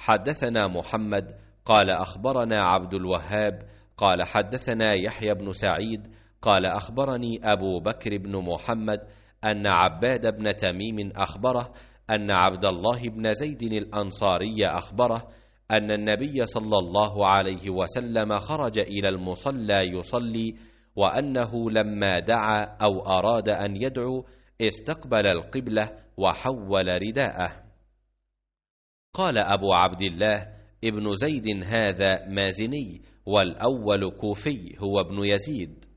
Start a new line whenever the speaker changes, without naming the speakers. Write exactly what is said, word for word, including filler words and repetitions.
حدثنا محمد قال أخبرنا عبد الوهاب قال حدثنا يحيى بن سعيد قال أخبرني أبو بكر بن محمد أن عباد بن تميم أخبره أن عبد الله بن زيد الأنصاري أخبره أن النبي صلى الله عليه وسلم خرج إلى المصلى يصلي، وأنه لما دعا أو أراد أن يدعو استقبل القبلة وحول رداءه. قال أبو عبد الله ابن زيد هذا مازني، والأول كوفي هو ابن يزيد.